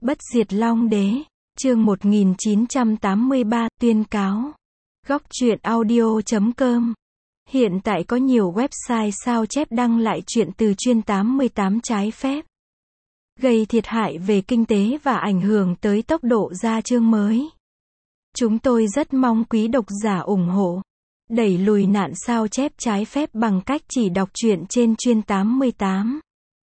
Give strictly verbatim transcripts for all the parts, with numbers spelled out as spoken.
Bất diệt Long Đế, chương một nghìn chín trăm tám mươi ba, tuyên cáo. Góc truyện audio chấm com. Hiện tại có nhiều website sao chép đăng lại truyện từ chuyên tám mươi tám trái phép, gây thiệt hại về kinh tế và ảnh hưởng tới tốc độ ra chương mới. Chúng tôi rất mong quý độc giả ủng hộ, đẩy lùi nạn sao chép trái phép bằng cách chỉ đọc truyện trên chuyên tám mươi tám.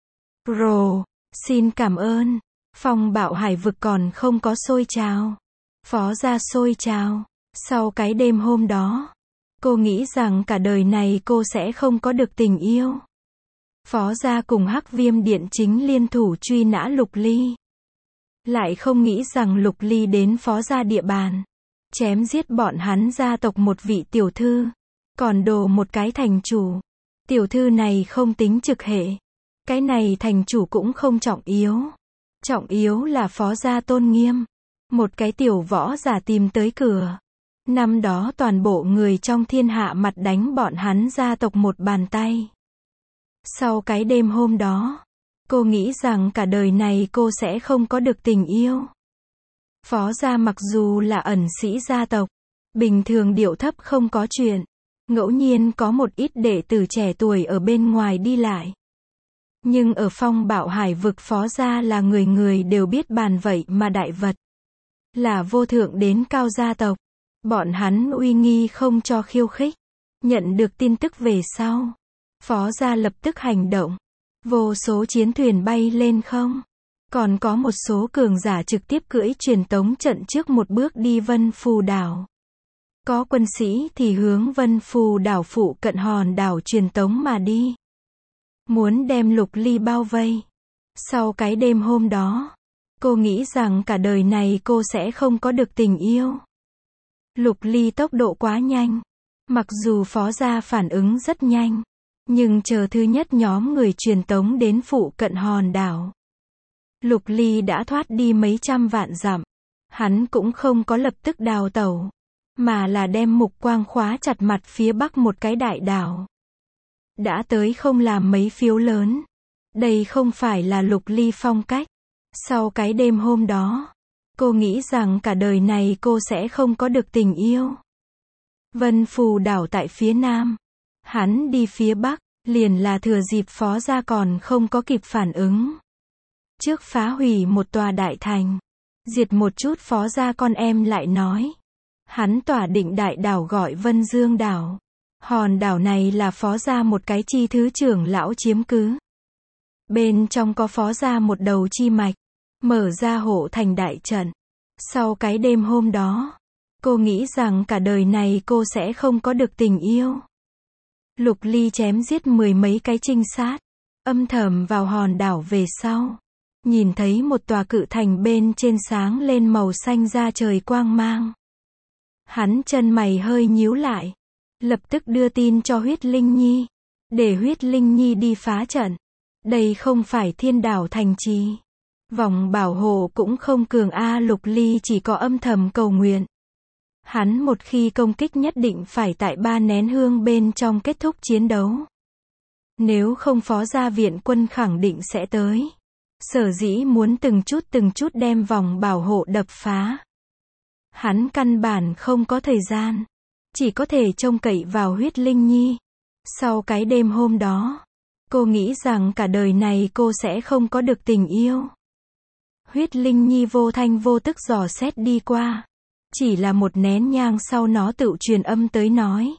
Pro, xin cảm ơn. Phong bạo hải vực còn không có sôi trào. Phó gia sôi trào. Sau cái đêm hôm đó, cô nghĩ rằng cả đời này cô sẽ không có được tình yêu. Phó gia cùng Hắc Viêm Điện chính liên thủ truy nã Lục Ly. Lại không nghĩ rằng Lục Ly đến phó gia địa bàn, chém giết bọn hắn gia tộc một vị tiểu thư, còn đồ một cái thành chủ. Tiểu thư này không tính trực hệ. Cái này thành chủ cũng không trọng yếu. Trọng yếu là phó gia Tôn Nghiêm. Một cái tiểu võ giả tìm tới cửa. Năm đó toàn bộ người trong thiên hạ mặt đánh bọn hắn gia tộc một bàn tay. Sau cái đêm hôm đó, cô nghĩ rằng cả đời này cô sẽ không có được tình yêu. Phó gia mặc dù là ẩn sĩ gia tộc, bình thường điệu thấp không có chuyện, ngẫu nhiên có một ít đệ tử trẻ tuổi ở bên ngoài đi lại. Nhưng ở phong bạo hải vực phó gia là người người đều biết bàn vậy mà đại vật. Là vô thượng đến cao gia tộc. Bọn hắn uy nghi không cho khiêu khích. Nhận được tin tức về sau, phó gia lập tức hành động. Vô số chiến thuyền bay lên không. Còn có một số cường giả trực tiếp cưỡi truyền tống trận trước một bước đi Vân Phù đảo. Có quân sĩ thì hướng Vân Phù đảo phụ cận hòn đảo truyền tống mà đi. Muốn đem Lục Ly bao vây. Sau cái đêm hôm đó, cô nghĩ rằng cả đời này cô sẽ không có được tình yêu. Lục Ly tốc độ quá nhanh. Mặc dù phó gia phản ứng rất nhanh, nhưng chờ thứ nhất nhóm người truyền tống đến phụ cận hòn đảo, Lục Ly đã thoát đi mấy trăm vạn dặm. Hắn cũng không có lập tức đào tẩu, mà là đem mục quang khóa chặt mặt phía bắc một cái đại đảo. Đã tới không làm mấy phiếu lớn. Đây không phải là Lục Ly phong cách. Sau cái đêm hôm đó, cô nghĩ rằng cả đời này cô sẽ không có được tình yêu. Vân Phù đảo tại phía nam. Hắn đi phía bắc, liền là thừa dịp phó gia còn không có kịp phản ứng. Trước phá hủy một tòa đại thành, diệt một chút phó gia con em lại nói. Hắn tỏa định đại đảo gọi Vân Dương đảo. Hòn đảo này là phó gia một cái chi thứ trưởng lão chiếm cứ. Bên trong có phó gia một đầu chi mạch, mở ra hộ thành đại trận. Sau cái đêm hôm đó, cô nghĩ rằng cả đời này cô sẽ không có được tình yêu. Lục Ly chém giết mười mấy cái trinh sát, âm thầm vào hòn đảo về sau. Nhìn thấy một tòa cự thành bên trên sáng lên màu xanh da trời quang mang. Hắn chân mày hơi nhíu lại. Lập tức đưa tin cho Huyết Linh Nhi, để Huyết Linh Nhi đi phá trận. Đây không phải thiên đảo thành trì. Vòng bảo hộ cũng không cường a. Lục Ly chỉ có âm thầm cầu nguyện. Hắn một khi công kích nhất định phải tại ba nén hương bên trong kết thúc chiến đấu. Nếu không phó gia viện quân khẳng định sẽ tới. Sở dĩ muốn từng chút từng chút đem vòng bảo hộ đập phá. Hắn căn bản không có thời gian. Chỉ có thể trông cậy vào Huyết Linh Nhi. Sau cái đêm hôm đó, cô nghĩ rằng cả đời này cô sẽ không có được tình yêu. Huyết Linh Nhi vô thanh vô tức dò xét đi qua. Chỉ là một nén nhang sau nó tự truyền âm tới nói.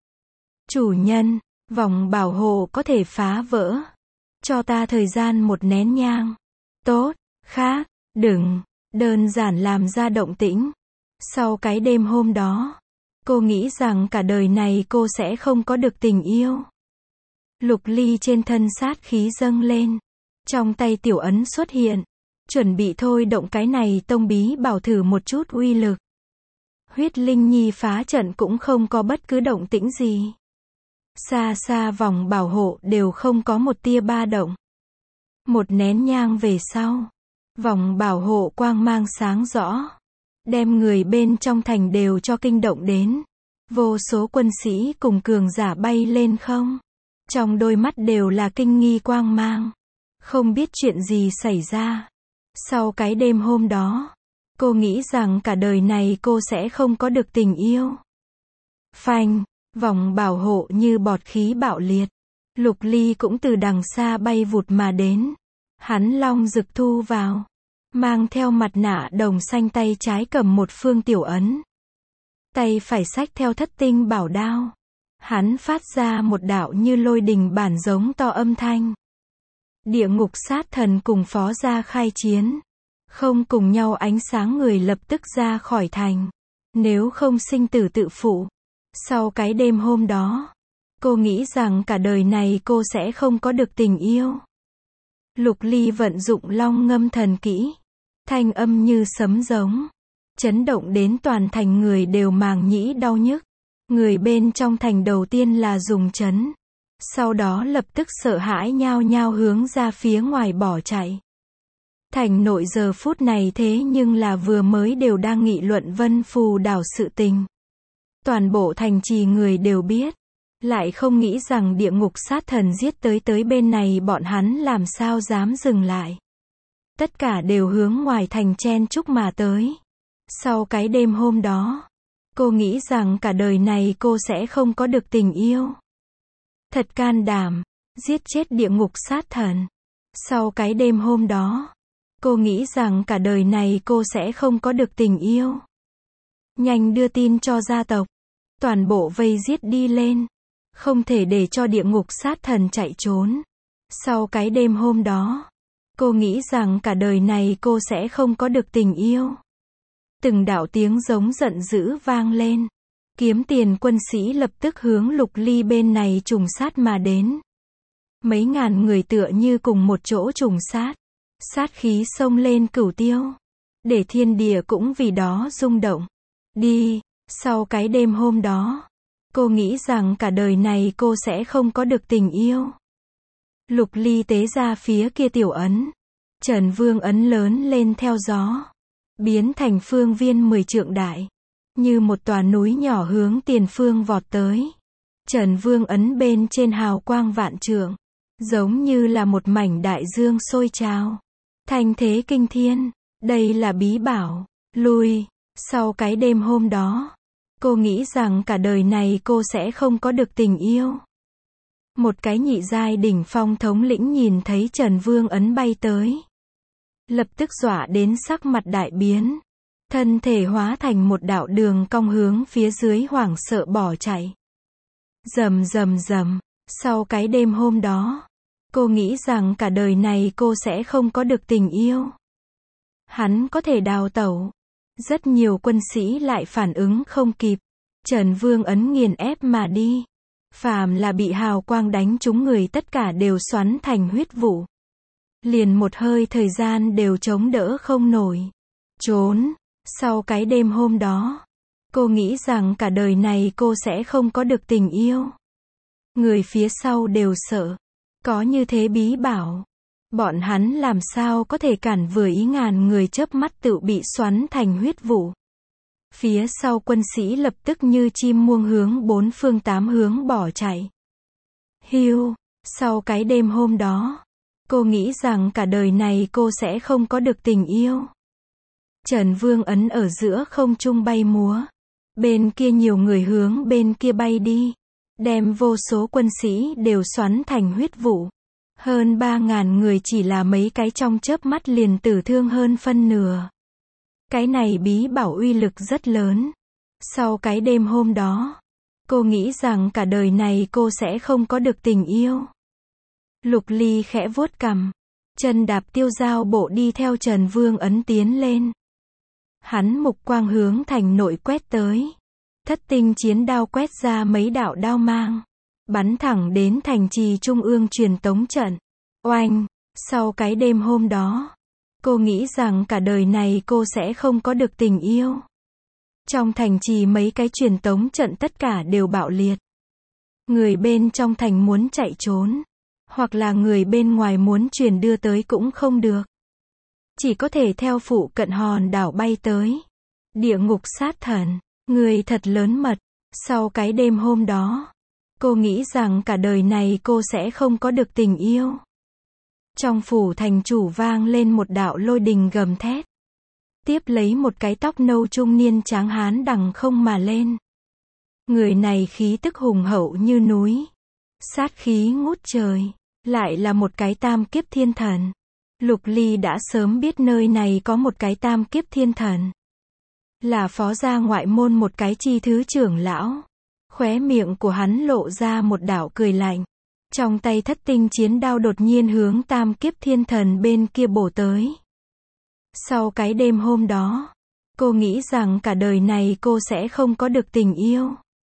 Chủ nhân, vòng bảo hộ có thể phá vỡ. Cho ta thời gian một nén nhang. Tốt, khác, đừng, đơn giản làm ra động tĩnh. Sau cái đêm hôm đó, cô nghĩ rằng cả đời này cô sẽ không có được tình yêu. Lục Ly trên thân sát khí dâng lên. Trong tay tiểu ấn xuất hiện. Chuẩn bị thôi động cái này tông bí bảo thử một chút uy lực. Huyết Linh Nhi phá trận cũng không có bất cứ động tĩnh gì. Xa xa vòng bảo hộ đều không có một tia ba động. Một nén nhang về sau, vòng bảo hộ quang mang sáng rõ. Đem người bên trong thành đều cho kinh động đến. Vô số quân sĩ cùng cường giả bay lên không. Trong đôi mắt đều là kinh nghi quang mang. Không biết chuyện gì xảy ra. Sau cái đêm hôm đó, cô nghĩ rằng cả đời này cô sẽ không có được tình yêu. Phanh, vòng bảo hộ như bọt khí bạo liệt. Lục Ly cũng từ đằng xa bay vụt mà đến. Hắn long rực thu vào, mang theo mặt nạ đồng xanh, tay trái cầm một phương tiểu ấn, tay phải xách theo thất tinh bảo đao. Hắn phát ra một đạo như lôi đình bản giống to âm thanh. Địa ngục sát thần cùng Phó Gia khai chiến, không cùng nhau ánh sáng người lập tức ra khỏi thành. Nếu không sinh tử tự phụ. Sau cái đêm hôm đó, cô nghĩ rằng cả đời này cô sẽ không có được tình yêu. Lục Ly vận dụng long ngâm thần kỹ, thanh âm như sấm giống, chấn động đến toàn thành người đều màng nhĩ đau nhức. Người bên trong thành đầu tiên là dùng chấn, sau đó lập tức sợ hãi nhao nhao hướng ra phía ngoài bỏ chạy. Thành nội giờ phút này thế nhưng là vừa mới đều đang nghị luận Vân Phù đảo sự tình. Toàn bộ thành trì người đều biết, lại không nghĩ rằng địa ngục sát thần giết tới tới bên này, bọn hắn làm sao dám dừng lại. Tất cả đều hướng ngoài thành chen chúc mà tới. Sau cái đêm hôm đó, cô nghĩ rằng cả đời này cô sẽ không có được tình yêu. Thật can đảm, giết chết địa ngục sát thần. Sau cái đêm hôm đó, cô nghĩ rằng cả đời này cô sẽ không có được tình yêu. Nhanh đưa tin cho gia tộc. Toàn bộ vây giết đi lên. Không thể để cho địa ngục sát thần chạy trốn. Sau cái đêm hôm đó, cô nghĩ rằng cả đời này cô sẽ không có được tình yêu. Từng đạo tiếng giống giận dữ vang lên. Kiếm tiền quân sĩ lập tức hướng Lục Ly bên này trùng sát mà đến. Mấy ngàn người tựa như cùng một chỗ trùng sát. Sát khí xông lên cửu tiêu. Để thiên địa cũng vì đó rung động. Đi, sau cái đêm hôm đó, cô nghĩ rằng cả đời này cô sẽ không có được tình yêu. Lục Ly tế ra phía kia tiểu ấn. Trần Vương ấn lớn lên theo gió, biến thành phương viên mười trượng đại, như một tòa núi nhỏ hướng tiền phương vọt tới. Trần Vương ấn bên trên hào quang vạn trượng, giống như là một mảnh đại dương sôi trào. Thanh thế kinh thiên, đây là bí bảo. Lui, sau cái đêm hôm đó, cô nghĩ rằng cả đời này cô sẽ không có được tình yêu. Một cái nhị giai đỉnh phong thống lĩnh nhìn thấy Trần Vương ấn bay tới, lập tức dọa đến sắc mặt đại biến, thân thể hóa thành một đạo đường cong hướng phía dưới hoảng sợ bỏ chạy. Rầm rầm rầm, sau cái đêm hôm đó, cô nghĩ rằng cả đời này cô sẽ không có được tình yêu. Hắn có thể đào tẩu. Rất nhiều quân sĩ lại phản ứng không kịp. Trần Vương ấn nghiền ép mà đi. Phàm là bị hào quang đánh trúng người tất cả đều xoắn thành huyết vụ. Liền một hơi thời gian đều chống đỡ không nổi. Trốn. Sau cái đêm hôm đó, cô nghĩ rằng cả đời này cô sẽ không có được tình yêu. Người phía sau đều sợ. Có như thế bí bảo, bọn hắn làm sao có thể cản vừa ý, ngàn người chớp mắt tự bị xoắn thành huyết vụ. Phía sau quân sĩ lập tức như chim muông hướng bốn phương tám hướng bỏ chạy. Hiu, sau cái đêm hôm đó, cô nghĩ rằng cả đời này cô sẽ không có được tình yêu. Trần Vương ấn ở giữa không trung bay múa. Bên kia nhiều người hướng bên kia bay đi, đem vô số quân sĩ đều xoắn thành huyết vụ. Hơn ba ngàn người chỉ là mấy cái trong chớp mắt liền tử thương hơn phân nửa. Cái này bí bảo uy lực rất lớn. Sau cái đêm hôm đó, cô nghĩ rằng cả đời này cô sẽ không có được tình yêu. Lục Ly khẽ vuốt cằm, chân đạp tiêu dao bộ đi theo Trần Vương ấn tiến lên. Hắn mục quang hướng thành nội quét tới. Thất tinh chiến đao quét ra mấy đạo đao mang, bắn thẳng đến thành trì trung ương truyền tống trận. Oanh, sau cái đêm hôm đó, cô nghĩ rằng cả đời này cô sẽ không có được tình yêu. Trong thành trì mấy cái truyền tống trận tất cả đều bạo liệt. Người bên trong thành muốn chạy trốn, hoặc là người bên ngoài muốn truyền đưa tới cũng không được. Chỉ có thể theo phụ cận hòn đảo bay tới. Địa ngục sát thần, người thật lớn mật. Sau cái đêm hôm đó, cô nghĩ rằng cả đời này cô sẽ không có được tình yêu. Trong phủ thành chủ vang lên một đạo lôi đình gầm thét. Tiếp lấy một cái tóc nâu trung niên tráng hán đằng không mà lên. Người này khí tức hùng hậu như núi. Sát khí ngút trời. Lại là một cái tam kiếp thiên thần. Lục Ly đã sớm biết nơi này có một cái tam kiếp thiên thần. Là phó gia ngoại môn một cái chi thứ trưởng lão. Khóe miệng của hắn lộ ra một đạo cười lạnh. Trong tay thất tinh chiến đao đột nhiên hướng tam kiếp thiên thần bên kia bổ tới. Sau cái đêm hôm đó, cô nghĩ rằng cả đời này cô sẽ không có được tình yêu.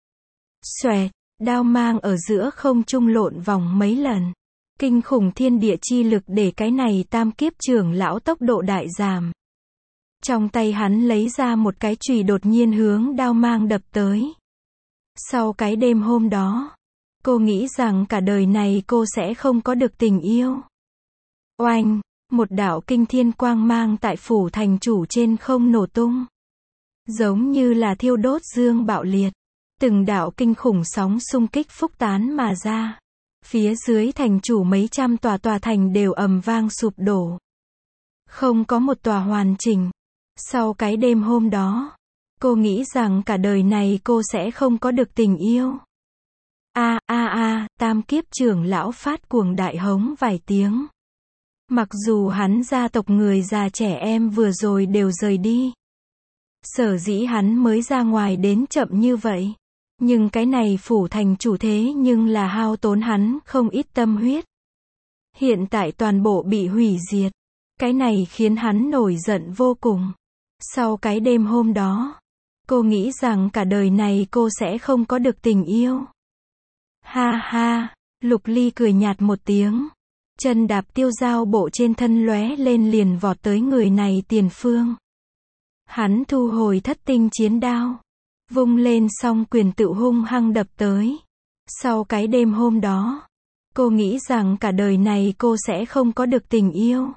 Xoẹt, đao mang ở giữa không trung lộn vòng mấy lần. Kinh khủng thiên địa chi lực để cái này tam kiếp trưởng lão tốc độ đại giảm. Trong tay hắn lấy ra một cái chùy đột nhiên hướng đao mang đập tới. Sau cái đêm hôm đó, cô nghĩ rằng cả đời này cô sẽ không có được tình yêu. Oanh, một đạo kinh thiên quang mang tại phủ thành chủ trên không nổ tung. Giống như là thiêu đốt dương bạo liệt. Từng đạo kinh khủng sóng xung kích phúc tán mà ra. Phía dưới thành chủ mấy trăm tòa tòa thành đều ầm vang sụp đổ. Không có một tòa hoàn chỉnh. Sau cái đêm hôm đó, cô nghĩ rằng cả đời này cô sẽ không có được tình yêu. A a a, tam kiếp trưởng lão phát cuồng đại hống vài tiếng. Mặc dù hắn gia tộc người già trẻ em vừa rồi đều rời đi. Sở dĩ hắn mới ra ngoài đến chậm như vậy. Nhưng cái này phủ thành chủ thế nhưng là hao tốn hắn không ít tâm huyết. Hiện tại toàn bộ bị hủy diệt. Cái này khiến hắn nổi giận vô cùng. Sau cái đêm hôm đó, cô nghĩ rằng cả đời này cô sẽ không có được tình yêu. Ha ha, Lục Ly cười nhạt một tiếng. Chân đạp tiêu dao bộ trên thân lóe lên liền vọt tới người này tiền phương. Hắn thu hồi thất tinh chiến đao. Vung lên xong quyền tự hung hăng đập tới. Sau cái đêm hôm đó, cô nghĩ rằng cả đời này cô sẽ không có được tình yêu.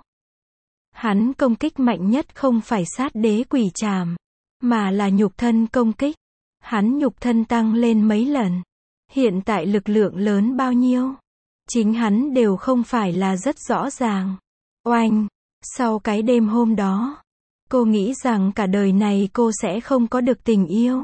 Hắn công kích mạnh nhất không phải sát đế quỷ trảm, mà là nhục thân công kích. Hắn nhục thân tăng lên mấy lần. Hiện tại lực lượng lớn bao nhiêu? Chính hắn đều không phải là rất rõ ràng. Oanh! Sau cái đêm hôm đó, cô nghĩ rằng cả đời này cô sẽ không có được tình yêu.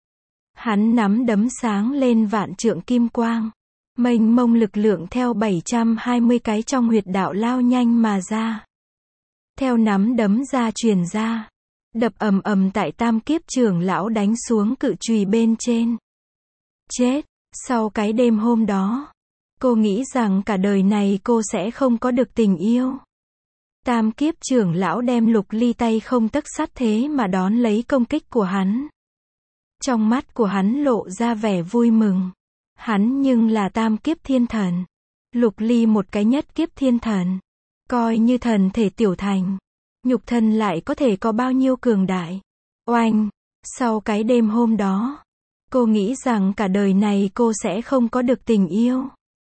Hắn nắm đấm sáng lên vạn trượng kim quang. Mênh mông lực lượng theo bảy trăm hai mươi cái trong huyệt đạo lao nhanh mà ra. Theo nắm đấm ra truyền ra. Đập ầm ầm tại tam kiếp trưởng lão đánh xuống cự chùy bên trên. Chết! Sau cái đêm hôm đó, cô nghĩ rằng cả đời này cô sẽ không có được tình yêu. Tam kiếp trưởng lão đem Lục Ly tay không tấc sắt thế mà đón lấy công kích của hắn. Trong mắt của hắn lộ ra vẻ vui mừng. Hắn nhưng là tam kiếp thiên thần. Lục Ly một cái nhất kiếp thiên thần. Coi như thần thể tiểu thành. Nhục thân lại có thể có bao nhiêu cường đại. Oanh! Sau cái đêm hôm đó, cô nghĩ rằng cả đời này cô sẽ không có được tình yêu.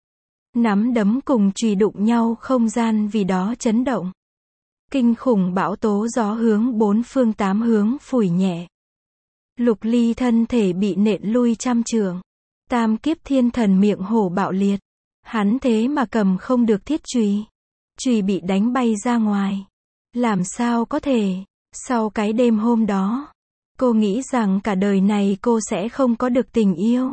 Nắm đấm cùng chùy đụng nhau không gian vì đó chấn động. Kinh khủng bão tố gió hướng bốn phương tám hướng phủi nhẹ. Lục Ly thân thể bị nện lui trăm trượng. Tam kiếp thiên thần miệng hổ bạo liệt. Hắn thế mà cầm không được thiết chùy. Chùy bị đánh bay ra ngoài. Làm sao có thể? Sau cái đêm hôm đó, cô nghĩ rằng cả đời này cô sẽ không có được tình yêu.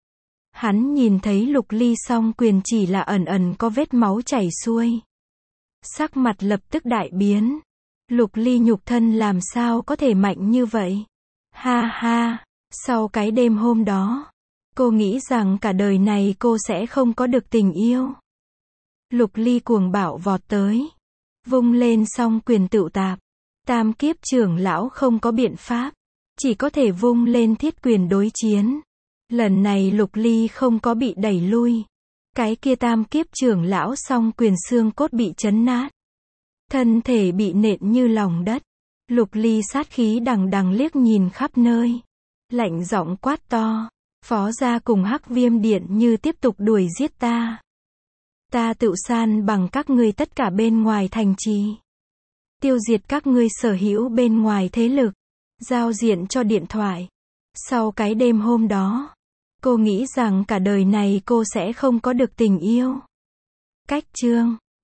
Hắn nhìn thấy Lục Ly song quyền chỉ là ẩn ẩn có vết máu chảy xuôi. Sắc mặt lập tức đại biến. Lục Ly nhục thân làm sao có thể mạnh như vậy? Ha ha, sau cái đêm hôm đó, cô nghĩ rằng cả đời này cô sẽ không có được tình yêu. Lục Ly cuồng bạo vọt tới. Vung lên song quyền tựu tạp. Tam kiếp trưởng lão không có biện pháp. Chỉ có thể vung lên thiết quyền đối chiến. Lần này Lục Ly không có bị đẩy lui. Cái kia tam kiếp trưởng lão song quyền xương cốt bị chấn nát. Thân thể bị nện như lòng đất. Lục Ly sát khí đằng đằng liếc nhìn khắp nơi. Lạnh giọng quát to. Phó gia cùng Hắc Viêm Điện như tiếp tục đuổi giết ta. Ta tự san bằng các ngươi tất cả bên ngoài thành trì. Tiêu diệt các ngươi sở hữu bên ngoài thế lực. Giao diện cho điện thoại. Sau cái đêm hôm đó, cô nghĩ rằng cả đời này cô sẽ không có được tình yêu. Cách chương